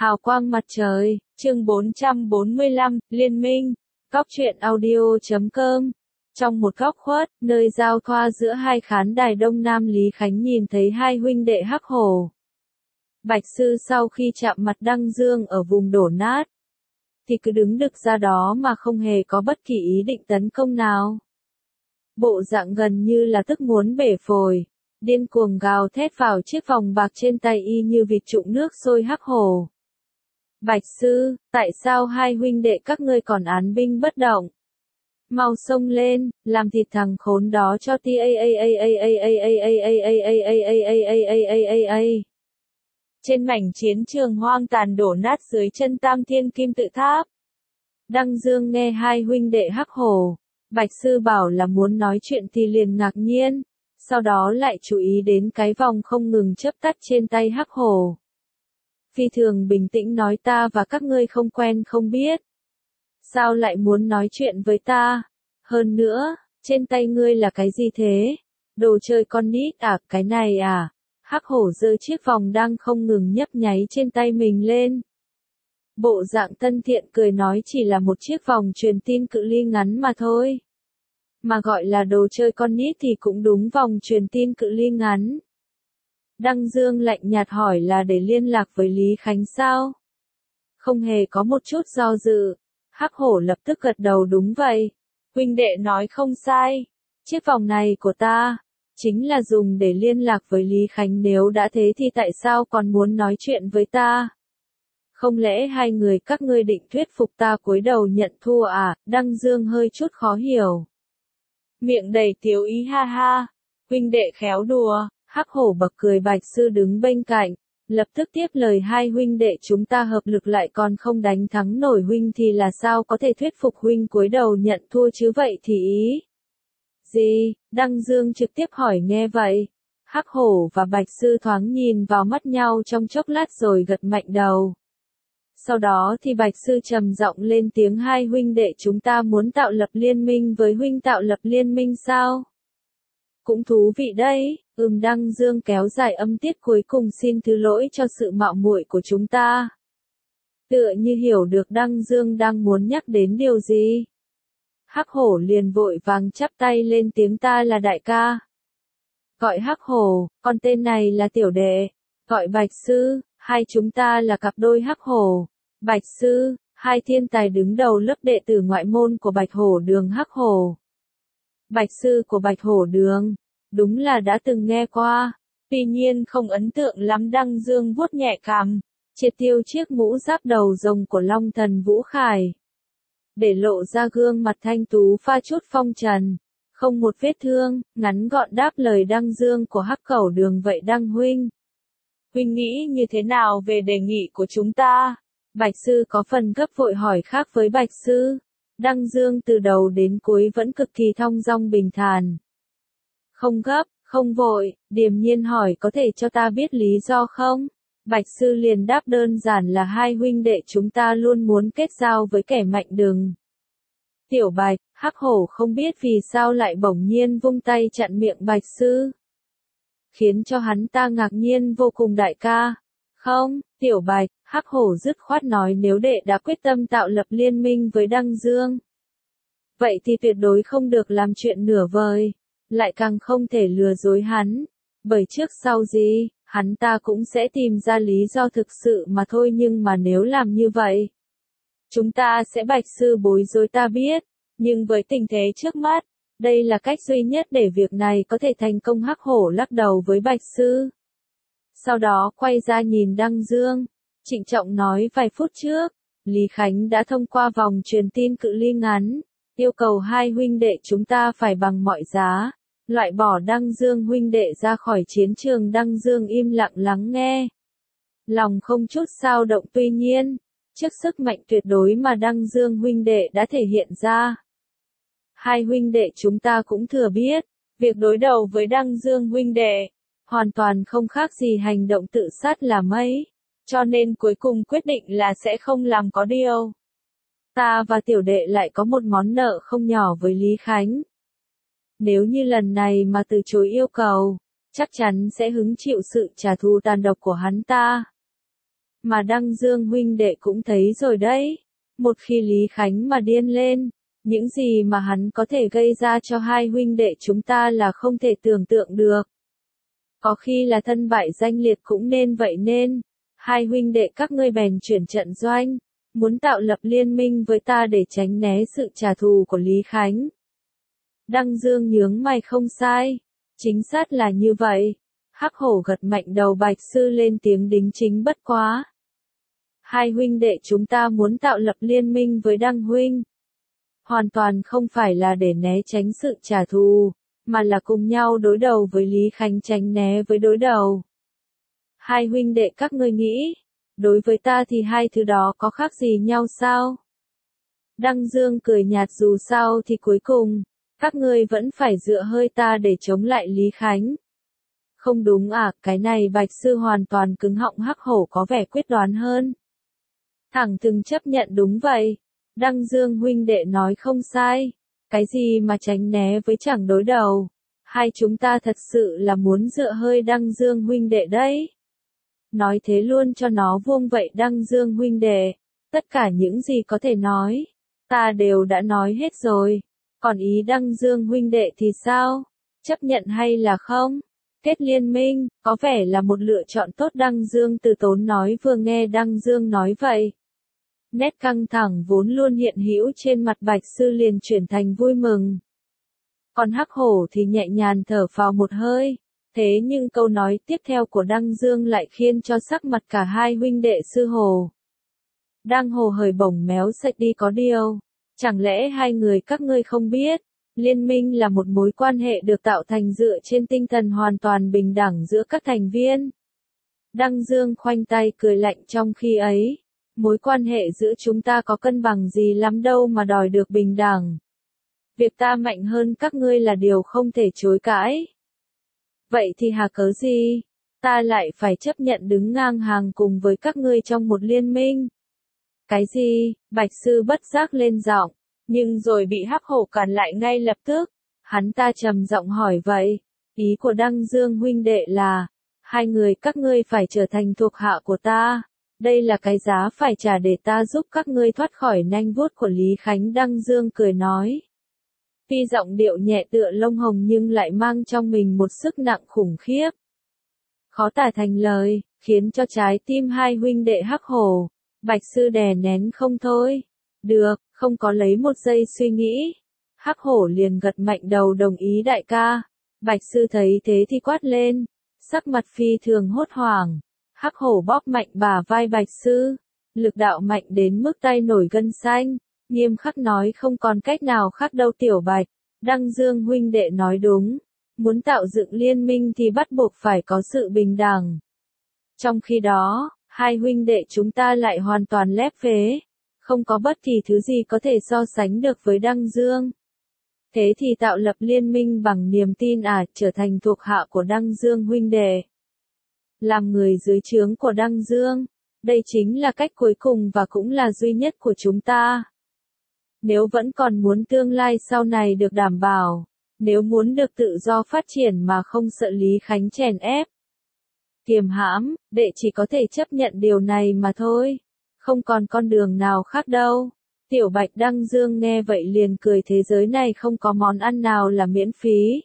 Hào quang mặt trời, chương 445, Liên minh, Góc truyện audio.com. Trong một góc khuất, nơi giao thoa giữa hai khán đài Đông Nam, Lý Khánh nhìn thấy hai huynh đệ Hắc Hổ. Bạch Sư sau khi chạm mặt Đăng Dương ở vùng đổ nát, thì cứ đứng đực ra đó mà không hề có bất kỳ ý định tấn công nào. Bộ dạng gần như là tức muốn bể phổi, điên cuồng gào thét vào chiếc vòng bạc trên tay y như vịt trụng nước sôi. Hắc Hổ: Bạch Sư, tại sao hai huynh đệ các ngươi còn án binh bất động? Mau xông lên, làm thịt thằng khốn đó cho ti. Trên mảnh chiến trường hoang tàn đổ nát dưới chân Tam Thiên Kim Tự Tháp, Đăng Dương nghe hai huynh đệ Hắc Hổ, Bạch Sư bảo là muốn nói chuyện thì liền ngạc nhiên, sau đó lại chú ý đến cái vòng không ngừng chớp tắt trên tay Hắc Hổ. Phi thường bình tĩnh nói: ta và các ngươi không quen không biết. Sao lại muốn nói chuyện với ta? Hơn nữa, trên tay ngươi là cái gì thế? Đồ chơi con nít à, cái này à? Hắc Hổ giơ chiếc vòng đang không ngừng nhấp nháy trên tay mình lên. Bộ dạng thân thiện cười nói: chỉ là một chiếc vòng truyền tin cự ly ngắn mà thôi. Mà gọi là đồ chơi con nít thì cũng đúng, vòng truyền tin cự ly ngắn. Đăng Dương lạnh nhạt hỏi: là để liên lạc với Lý Khánh sao? Không hề có một chút do dự, Hắc Hổ lập tức gật đầu: đúng vậy. Huynh đệ nói không sai. Chiếc vòng này của ta chính là dùng để liên lạc với Lý Khánh, nếu đã thế thì tại sao còn muốn nói chuyện với ta? Không lẽ hai người các ngươi định thuyết phục ta cúi đầu nhận thua à? Đăng Dương hơi chút khó hiểu, miệng đầy tiếu ý: ha ha, huynh đệ khéo đùa. Hắc Hổ bật cười. Bạch Sư đứng bên cạnh, lập tức tiếp lời: hai huynh đệ chúng ta hợp lực lại còn không đánh thắng nổi huynh thì là sao có thể thuyết phục huynh cúi đầu nhận thua chứ? Vậy thì ý gì? Đăng Dương trực tiếp hỏi. Nghe vậy, Hắc Hổ và Bạch Sư thoáng nhìn vào mắt nhau trong chốc lát rồi gật mạnh đầu. Sau đó thì Bạch Sư trầm giọng lên tiếng: hai huynh đệ chúng ta muốn tạo lập liên minh với huynh. Tạo lập liên minh sao? Cũng thú vị đấy. Đăng Dương kéo dài âm tiết cuối cùng: xin thứ lỗi cho sự mạo muội của chúng ta. Tựa như hiểu được Đăng Dương đang muốn nhắc đến điều gì, Hắc Hổ liền vội vàng chắp tay lên tiếng: ta là đại ca. Gọi Hắc Hổ, còn tên này là tiểu đệ. Gọi Bạch Sư, hai chúng ta là cặp đôi Hắc Hổ, Bạch Sư, hai thiên tài đứng đầu lớp đệ tử ngoại môn của Bạch Hổ Đường. Hắc Hổ, Bạch Sư của Bạch Hổ Đường, đúng là đã từng nghe qua, tuy nhiên không ấn tượng lắm. Đăng Dương vuốt nhẹ cằm, triệt tiêu chiếc mũ giáp đầu rồng của Long Thần Vũ Khải, để lộ ra gương mặt thanh tú pha chút phong trần, không một vết thương, ngắn gọn đáp lời Đăng Dương của Hắc Cẩu Đường: vậy Đăng huynh, huynh nghĩ như thế nào về đề nghị của chúng ta? Bạch Sư có phần gấp vội hỏi. Khác với Bạch Sư, Đăng Dương từ đầu đến cuối vẫn cực kỳ thong dong bình thản. Không gấp, không vội, điềm nhiên hỏi: có thể cho ta biết lý do không? Bạch Sư liền đáp: đơn giản là hai huynh đệ chúng ta luôn muốn kết giao với kẻ mạnh. Đừng. Tiểu Bạch, Hắc Hổ không biết vì sao lại bỗng nhiên vung tay chặn miệng Bạch Sư, khiến cho hắn ta ngạc nhiên vô cùng. Đại ca. Không, Tiểu Bạch, Hắc Hổ dứt khoát nói: nếu đệ đã quyết tâm tạo lập liên minh với Đăng Dương, vậy thì tuyệt đối không được làm chuyện nửa vời, lại càng không thể lừa dối hắn, bởi trước sau gì, hắn ta cũng sẽ tìm ra lý do thực sự mà thôi. Nhưng mà nếu làm như vậy, chúng ta sẽ. Bạch Sư bối rối: ta biết, nhưng với tình thế trước mắt, đây là cách duy nhất để việc này có thể thành công. Hắc Hổ lắc đầu với Bạch Sư, sau đó quay ra nhìn Đăng Dương, trịnh trọng nói: vài phút trước, Lý Khánh đã thông qua vòng truyền tin cự ly ngắn, yêu cầu hai huynh đệ chúng ta phải bằng mọi giá loại bỏ Đăng Dương huynh đệ ra khỏi chiến trường. Đăng Dương im lặng lắng nghe, lòng không chút dao động. Tuy nhiên, trước sức mạnh tuyệt đối mà Đăng Dương huynh đệ đã thể hiện ra, hai huynh đệ chúng ta cũng thừa biết, việc đối đầu với Đăng Dương huynh đệ hoàn toàn không khác gì hành động tự sát là mấy, cho nên cuối cùng quyết định là sẽ không làm có điều. Ta và tiểu đệ lại có một món nợ không nhỏ với Lý Khánh. Nếu như lần này mà từ chối yêu cầu, chắc chắn sẽ hứng chịu sự trả thù tàn độc của hắn ta. Mà Đăng Dương huynh đệ cũng thấy rồi đấy. Một khi Lý Khánh mà điên lên, những gì mà hắn có thể gây ra cho hai huynh đệ chúng ta là không thể tưởng tượng được. Có khi là thân bại danh liệt cũng nên vậy nên, hai huynh đệ các ngươi bèn chuyển trận doanh, muốn tạo lập liên minh với ta để tránh né sự trả thù của Lý Khánh. Đăng Dương nhướng mày không sai, chính xác là như vậy. Hắc Hổ gật mạnh đầu Bạch Sư lên tiếng đính chính bất quá. Hai huynh đệ chúng ta muốn tạo lập liên minh với Đăng huynh. Hoàn toàn không phải là để né tránh sự trả thù, mà là cùng nhau đối đầu với Lý Khánh tránh né với đối đầu. Hai huynh đệ các ngươi nghĩ, đối với ta thì hai thứ đó có khác gì nhau sao? Đăng Dương cười nhạt dù sao thì cuối cùng, các ngươi vẫn phải dựa hơi ta để chống lại Lý Khánh. Không đúng à, cái này Bạch Sư hoàn toàn cứng họng. Hắc Hổ có vẻ quyết đoán hơn. Thẳng thừng chấp nhận đúng vậy. Đăng Dương huynh đệ nói không sai. Cái gì mà tránh né với chẳng đối đầu. Hai chúng ta thật sự là muốn dựa hơi Đăng Dương huynh đệ đấy. Nói thế luôn cho nó vuông vậy Đăng Dương huynh đệ. Tất cả những gì có thể nói, ta đều đã nói hết rồi. Còn ý Đăng Dương huynh đệ thì sao? Chấp nhận hay là không? Kết liên minh, có vẻ là một lựa chọn tốt. Đăng Dương từ tốn nói. Vừa nghe Đăng Dương nói vậy, nét căng thẳng vốn luôn hiện hữu trên mặt Bạch Sư liền chuyển thành vui mừng. Còn Hắc Hổ thì nhẹ nhàng thở phào một hơi. Thế nhưng câu nói tiếp theo của Đăng Dương lại khiến cho sắc mặt cả hai huynh đệ Sư Hồ đang hồ hởi bổng méo sạch đi. Có điều, chẳng lẽ hai người các ngươi không biết, liên minh là một mối quan hệ được tạo thành dựa trên tinh thần hoàn toàn bình đẳng giữa các thành viên. Đăng Dương khoanh tay cười lạnh. Trong khi ấy, mối quan hệ giữa chúng ta có cân bằng gì lắm đâu mà đòi được bình đẳng. Việc ta mạnh hơn các ngươi là điều không thể chối cãi. Vậy thì hà cớ gì, ta lại phải chấp nhận đứng ngang hàng cùng với các ngươi trong một liên minh? Cái gì? Bạch Sư bất giác lên giọng, nhưng rồi bị Hắc Hổ cản lại ngay lập tức. Hắn ta trầm giọng hỏi vậy, ý của Đăng Dương huynh đệ là, hai người các ngươi phải trở thành thuộc hạ của ta. Đây là cái giá phải trả để ta giúp các ngươi thoát khỏi nanh vuốt của Lý Khánh. Đăng Dương cười nói. Tuy giọng điệu nhẹ tựa lông hồng nhưng lại mang trong mình một sức nặng khủng khiếp. Khó tả thành lời, khiến cho trái tim hai huynh đệ Hắc Hổ, Bạch Sư đè nén không thôi. Được, không có lấy một giây suy nghĩ. Hắc Hổ liền gật mạnh đầu đồng ý đại ca. Bạch Sư thấy thế thì quát lên, sắc mặt phi thường hốt hoảng. Hắc Hổ bóp mạnh bả vai Bạch Sư, lực đạo mạnh đến mức tay nổi gân xanh, nghiêm khắc nói không còn cách nào khác đâu Tiểu Bạch. Đăng Dương huynh đệ nói đúng, muốn tạo dựng liên minh thì bắt buộc phải có sự bình đẳng. Trong khi đó, hai huynh đệ chúng ta lại hoàn toàn lép vế, không có bất kỳ thứ gì có thể so sánh được với Đăng Dương. Thế thì tạo lập liên minh bằng niềm tin à, trở thành thuộc hạ của Đăng Dương huynh đệ, làm người dưới trướng của Đăng Dương, đây chính là cách cuối cùng và cũng là duy nhất của chúng ta. Nếu vẫn còn muốn tương lai sau này được đảm bảo, nếu muốn được tự do phát triển mà không sợ Lý Khánh chèn ép, kiềm hãm, đệ chỉ có thể chấp nhận điều này mà thôi. Không còn con đường nào khác đâu. Tiểu Bạch. Đăng Dương nghe vậy liền cười. Thế giới này không có món ăn nào là miễn phí.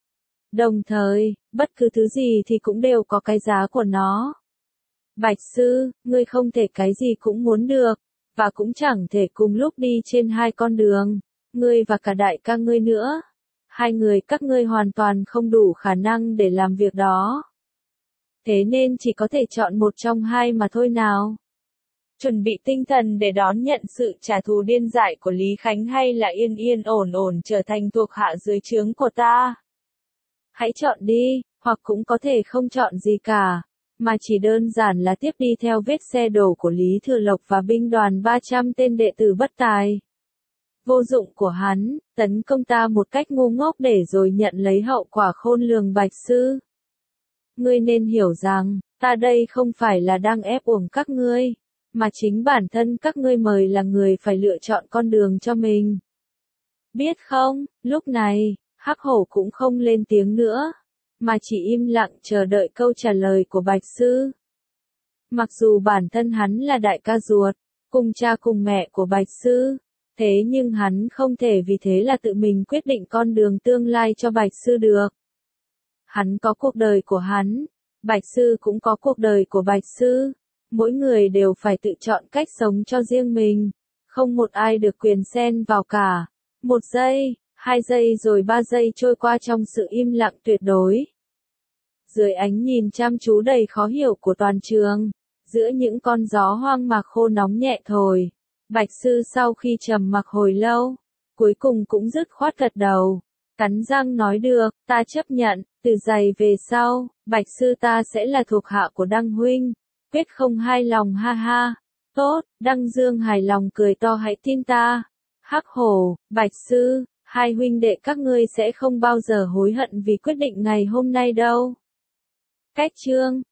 Đồng thời, bất cứ thứ gì thì cũng đều có cái giá của nó. Bạch Sư, ngươi không thể cái gì cũng muốn được, và cũng chẳng thể cùng lúc đi trên hai con đường, ngươi và cả đại ca ngươi nữa. Hai người các ngươi hoàn toàn không đủ khả năng để làm việc đó. Thế nên chỉ có thể chọn một trong hai mà thôi nào. Chuẩn bị tinh thần để đón nhận sự trả thù điên dại của Lý Khánh hay là yên yên ổn ổn trở thành thuộc hạ dưới trướng của ta? Hãy chọn đi, hoặc cũng có thể không chọn gì cả, mà chỉ đơn giản là tiếp đi theo vết xe đổ của Lý Thừa Lộc và binh đoàn 300 tên đệ tử bất tài, vô dụng của hắn, tấn công ta một cách ngu ngốc để rồi nhận lấy hậu quả khôn lường. Bạch Sư, ngươi nên hiểu rằng, ta đây không phải là đang ép uổng các ngươi, mà chính bản thân các ngươi mới là người phải lựa chọn con đường cho mình. Biết không, lúc này, Hắc Hổ cũng không lên tiếng nữa, mà chỉ im lặng chờ đợi câu trả lời của Bạch Sư. Mặc dù bản thân hắn là đại ca ruột, cùng cha cùng mẹ của Bạch Sư, thế nhưng hắn không thể vì thế là tự mình quyết định con đường tương lai cho Bạch Sư được. Hắn có cuộc đời của hắn, Bạch Sư cũng có cuộc đời của Bạch Sư, mỗi người đều phải tự chọn cách sống cho riêng mình, không một ai được quyền xen vào cả. 1 giây, 2 giây rồi 3 giây trôi qua trong sự im lặng tuyệt đối. Dưới ánh nhìn chăm chú đầy khó hiểu của toàn trường, giữa những con gió hoang mạc khô nóng nhẹ thổi, Bạch Sư sau khi trầm mặc hồi lâu, cuối cùng cũng dứt khoát gật đầu, cắn răng nói được, ta chấp nhận, từ giày về sau, Bạch Sư ta sẽ là thuộc hạ của Đăng huynh, quyết không hai lòng ha ha. Tốt, Đăng Dương hài lòng cười to hãy tin ta. Hắc Hổ, Bạch Sư, hai huynh đệ các ngươi sẽ không bao giờ hối hận vì quyết định ngày hôm nay đâu. Cách chương